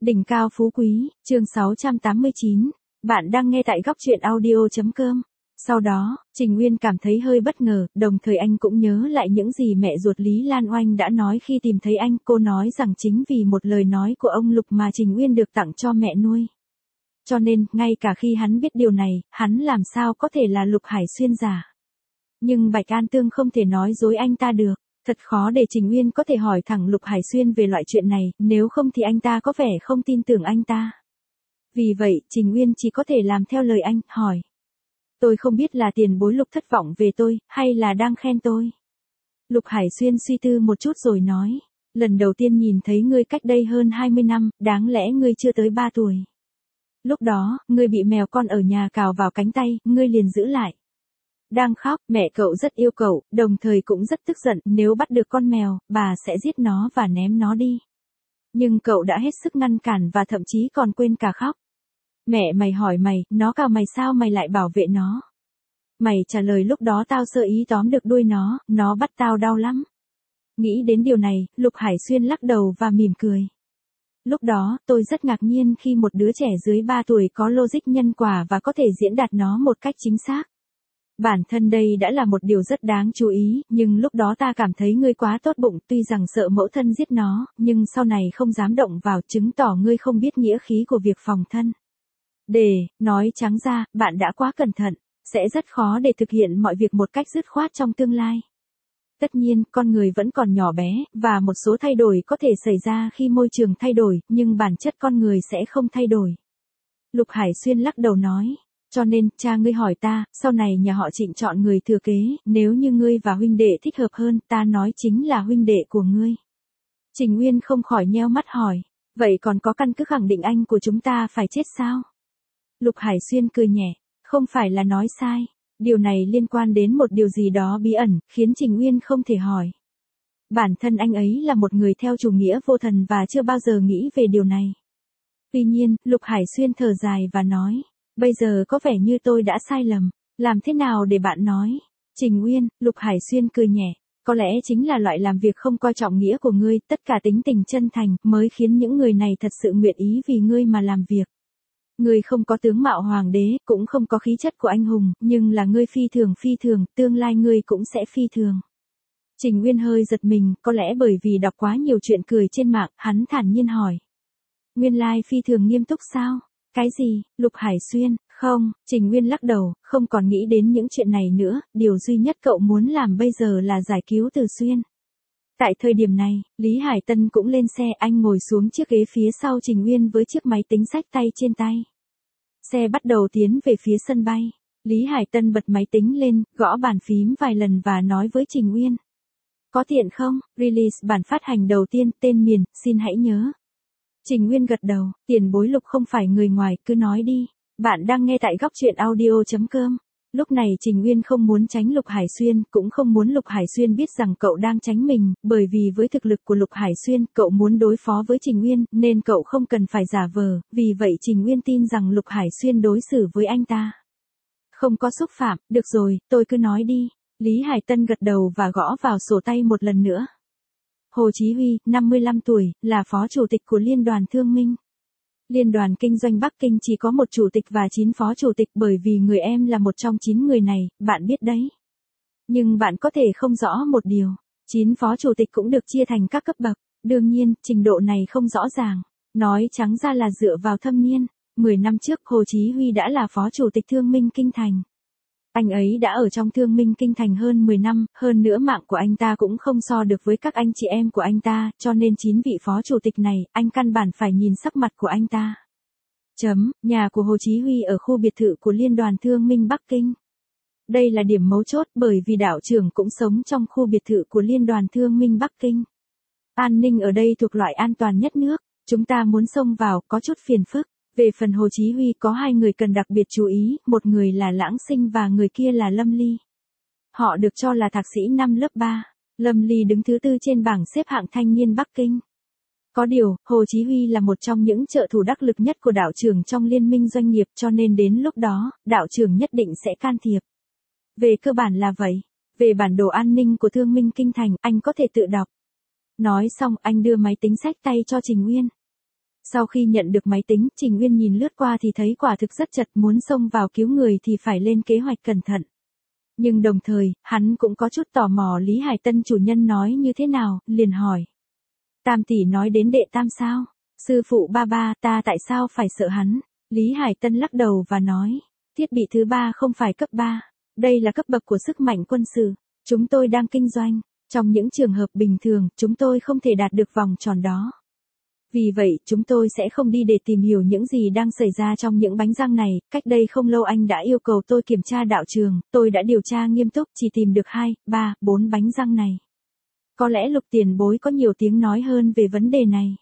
Đỉnh cao phú quý, chương 689. Bạn đang nghe tại góc truyện audio.com. Sau đó, Trình Uyên cảm thấy hơi bất ngờ, đồng thời anh cũng nhớ lại những gì mẹ ruột Lý Lan Oanh đã nói khi tìm thấy anh. Cô nói rằng chính vì một lời nói của ông Lục mà Trình Uyên được tặng cho mẹ nuôi. Cho nên, ngay cả khi hắn biết điều này, hắn làm sao có thể là Lục Hải Xuyên giả. Nhưng Bạch An Tương không thể nói dối anh ta được. Thật khó để Trình Uyên có thể hỏi thẳng Lục Hải Xuyên về loại chuyện này, nếu không thì anh ta có vẻ không tin tưởng anh ta. Vì vậy, Trình Uyên chỉ có thể làm theo lời anh, hỏi. Tôi không biết là tiền bối Lục thất vọng về tôi, hay là đang khen tôi. Lục Hải Xuyên suy tư một chút rồi nói. Lần đầu tiên nhìn thấy ngươi cách đây hơn 20 năm, đáng lẽ ngươi chưa tới 3 tuổi. Lúc đó, ngươi bị mèo con ở nhà cào vào cánh tay, ngươi liền giữ lại. Đang khóc, mẹ cậu rất yêu cậu, đồng thời cũng rất tức giận, nếu bắt được con mèo, bà sẽ giết nó và ném nó đi. Nhưng cậu đã hết sức ngăn cản và thậm chí còn quên cả khóc. Mẹ mày hỏi mày, nó cào mày sao mày lại bảo vệ nó? Mày trả lời lúc đó tao sơ ý tóm được đuôi nó bắt tao đau lắm. Nghĩ đến điều này, Lục Hải Xuyên lắc đầu và mỉm cười. Lúc đó, tôi rất ngạc nhiên khi một đứa trẻ dưới 3 tuổi có logic nhân quả và có thể diễn đạt nó một cách chính xác. Bản thân đây đã là một điều rất đáng chú ý, nhưng lúc đó ta cảm thấy ngươi quá tốt bụng, tuy rằng sợ mẫu thân giết nó, nhưng sau này không dám động vào, chứng tỏ ngươi không biết nghĩa khí của việc phòng thân. Nói trắng ra, bạn đã quá cẩn thận, sẽ rất khó để thực hiện mọi việc một cách dứt khoát trong tương lai. Tất nhiên, con người vẫn còn nhỏ bé, và một số thay đổi có thể xảy ra khi môi trường thay đổi, nhưng bản chất con người sẽ không thay đổi. Lục Hải Xuyên lắc đầu nói. Cho nên, cha ngươi hỏi ta, sau này nhà họ Trịnh chọn người thừa kế, nếu như ngươi và huynh đệ thích hợp hơn, ta nói chính là huynh đệ của ngươi. Trình Uyên không khỏi nheo mắt hỏi, vậy còn có căn cứ khẳng định anh của chúng ta phải chết sao? Lục Hải Xuyên cười nhẹ, không phải là nói sai, điều này liên quan đến một điều gì đó bí ẩn, khiến Trình Uyên không thể hỏi. Bản thân anh ấy là một người theo chủ nghĩa vô thần và chưa bao giờ nghĩ về điều này. Tuy nhiên, Lục Hải Xuyên thở dài và nói. Bây giờ có vẻ như tôi đã sai lầm, làm thế nào để bạn nói? Trình Uyên, Lục Hải Xuyên cười nhẹ, có lẽ chính là loại làm việc không coi trọng nghĩa của ngươi, tất cả tính tình chân thành, mới khiến những người này thật sự nguyện ý vì ngươi mà làm việc. Ngươi không có tướng mạo hoàng đế, cũng không có khí chất của anh hùng, nhưng là ngươi phi thường, tương lai ngươi cũng sẽ phi thường. Trình Uyên hơi giật mình, có lẽ bởi vì đọc quá nhiều chuyện cười trên mạng, hắn thản nhiên hỏi. Nguyên lai phi thường nghiêm túc sao? Cái gì? Lục Hải Xuyên, không, Trình Uyên lắc đầu, không còn nghĩ đến những chuyện này nữa, điều duy nhất cậu muốn làm bây giờ là giải cứu Từ Xuyên. Tại thời điểm này, Lý Hải Tân cũng lên xe, anh ngồi xuống chiếc ghế phía sau Trình Uyên với chiếc máy tính xách tay trên tay. Xe bắt đầu tiến về phía sân bay. Lý Hải Tân bật máy tính lên, gõ bàn phím vài lần và nói với Trình Uyên. Có tiện không? Release bản phát hành đầu tiên, tên miền, xin hãy nhớ. Trình Uyên gật đầu, tiền bối Lục không phải người ngoài, cứ nói đi. Bạn đang nghe tại góc truyện audio.com. Lúc này Trình Uyên không muốn tránh Lục Hải Xuyên, cũng không muốn Lục Hải Xuyên biết rằng cậu đang tránh mình, bởi vì với thực lực của Lục Hải Xuyên, cậu muốn đối phó với Trình Uyên, nên cậu không cần phải giả vờ, vì vậy Trình Uyên tin rằng Lục Hải Xuyên đối xử với anh ta không có xúc phạm, được rồi, tôi cứ nói đi. Lý Hải Tân gật đầu và gõ vào sổ tay một lần nữa. Hồ Chí Huy, 55 tuổi, là phó chủ tịch của Liên đoàn Thương minh. Liên đoàn Kinh doanh Bắc Kinh chỉ có một chủ tịch và 9 phó chủ tịch bởi vì người em là một trong 9 người này, bạn biết đấy. Nhưng bạn có thể không rõ một điều, 9 phó chủ tịch cũng được chia thành các cấp bậc, đương nhiên, trình độ này không rõ ràng. Nói trắng ra là dựa vào thâm niên, 10 năm trước Hồ Chí Huy đã là phó chủ tịch Thương minh Kinh Thành. Anh ấy đã ở trong Thương minh Kinh Thành hơn 10 năm, hơn nữa mạng của anh ta cũng không so được với các anh chị em của anh ta, cho nên 9 vị phó chủ tịch này, anh căn bản phải nhìn sắc mặt của anh ta. Nhà của Hồ Chí Huy ở khu biệt thự của Liên đoàn Thương minh Bắc Kinh. Đây là điểm mấu chốt bởi vì đạo trưởng cũng sống trong khu biệt thự của Liên đoàn Thương minh Bắc Kinh. An ninh ở đây thuộc loại an toàn nhất nước, chúng ta muốn xông vào có chút phiền phức. Về phần Hồ Chí Huy có 2 người cần đặc biệt chú ý, một người là Lãng Sinh và người kia là Lâm Ly. Họ được cho là thạc sĩ năm lớp 3. Lâm Ly đứng thứ 4 trên bảng xếp hạng thanh niên Bắc Kinh. Có điều, Hồ Chí Huy là một trong những trợ thủ đắc lực nhất của đạo trưởng trong liên minh doanh nghiệp cho nên đến lúc đó, đạo trưởng nhất định sẽ can thiệp. Về cơ bản là vậy. Về bản đồ an ninh của Thương minh Kinh Thành, anh có thể tự đọc. Nói xong, anh đưa máy tính xách tay cho Trình Uyên. Sau khi nhận được máy tính, Trình Uyên nhìn lướt qua thì thấy quả thực rất chật, muốn xông vào cứu người thì phải lên kế hoạch cẩn thận. Nhưng đồng thời, hắn cũng có chút tò mò Lý Hải Tân chủ nhân nói như thế nào, liền hỏi. Tam tỷ nói đến đệ tam sao? Sư phụ ba ba, ta tại sao phải sợ hắn? Lý Hải Tân lắc đầu và nói. Thiết bị thứ ba không phải cấp 3. Đây là cấp bậc của sức mạnh quân sự. Chúng tôi đang kinh doanh. Trong những trường hợp bình thường, chúng tôi không thể đạt được vòng tròn đó. Vì vậy, chúng tôi sẽ không đi để tìm hiểu những gì đang xảy ra trong những bánh răng này. Cách đây không lâu anh đã yêu cầu tôi kiểm tra đạo trường, tôi đã điều tra nghiêm túc, chỉ tìm được 2, 3, 4 bánh răng này. Có lẽ Lục tiền bối có nhiều tiếng nói hơn về vấn đề này.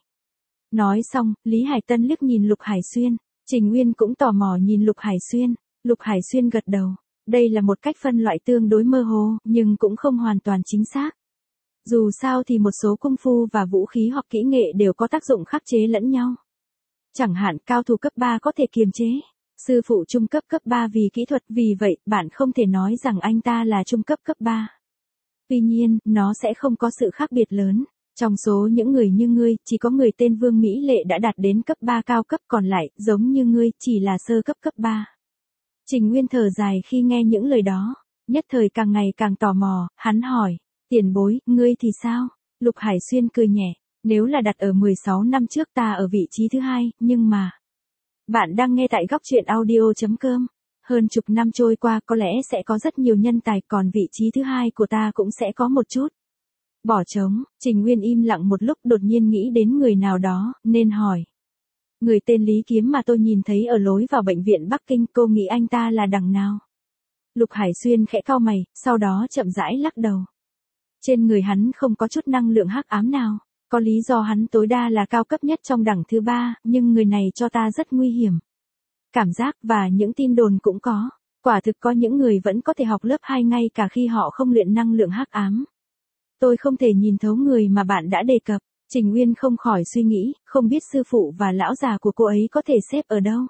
Nói xong, Lý Hải Tân liếc nhìn Lục Hải Xuyên. Trình Uyên cũng tò mò nhìn Lục Hải Xuyên. Lục Hải Xuyên gật đầu. Đây là một cách phân loại tương đối mơ hồ, nhưng cũng không hoàn toàn chính xác. Dù sao thì một số công phu và vũ khí hoặc kỹ nghệ đều có tác dụng khắc chế lẫn nhau. Chẳng hạn cao thủ cấp 3 có thể kiềm chế. Sư phụ trung cấp cấp 3 vì kỹ thuật, vì vậy bạn không thể nói rằng anh ta là trung cấp cấp 3. Tuy nhiên, nó sẽ không có sự khác biệt lớn. Trong số những người như ngươi, chỉ có người tên Vương Mỹ Lệ đã đạt đến cấp 3 cao cấp, còn lại, giống như ngươi, chỉ là sơ cấp cấp 3. Trình Nguyên thở dài khi nghe những lời đó, nhất thời càng ngày càng tò mò, hắn hỏi, tiền bối, ngươi thì sao? Lục Hải Xuyên cười nhẹ, nếu là đặt ở 16 năm trước ta ở vị trí thứ 2, nhưng mà... Bạn đang nghe tại góc truyện audio.com. Hơn chục năm trôi qua có lẽ sẽ có rất nhiều nhân tài, còn vị trí thứ 2 của ta cũng sẽ có một chút. Bỏ trống, Trình Nguyên im lặng một lúc đột nhiên nghĩ đến người nào đó, nên hỏi. Người tên Lý Kiếm mà tôi nhìn thấy ở lối vào bệnh viện Bắc Kinh, cô nghĩ anh ta là đằng nào? Lục Hải Xuyên khẽ cau mày, sau đó chậm rãi lắc đầu. Trên người hắn không có chút năng lượng hắc ám nào. Có lý do hắn tối đa là cao cấp nhất trong đẳng thứ 3, nhưng người này cho ta rất nguy hiểm. Cảm giác và những tin đồn cũng có. Quả thực có những người vẫn có thể học lớp 2 ngay cả khi họ không luyện năng lượng hắc ám. Tôi không thể nhìn thấu người mà bạn đã đề cập. Trình Uyên không khỏi suy nghĩ, không biết sư phụ và lão già của cô ấy có thể xếp ở đâu.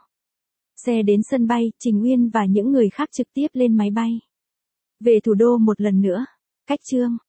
Xe đến sân bay, Trình Uyên và những người khác trực tiếp lên máy bay. Về thủ đô một lần nữa. Cách chương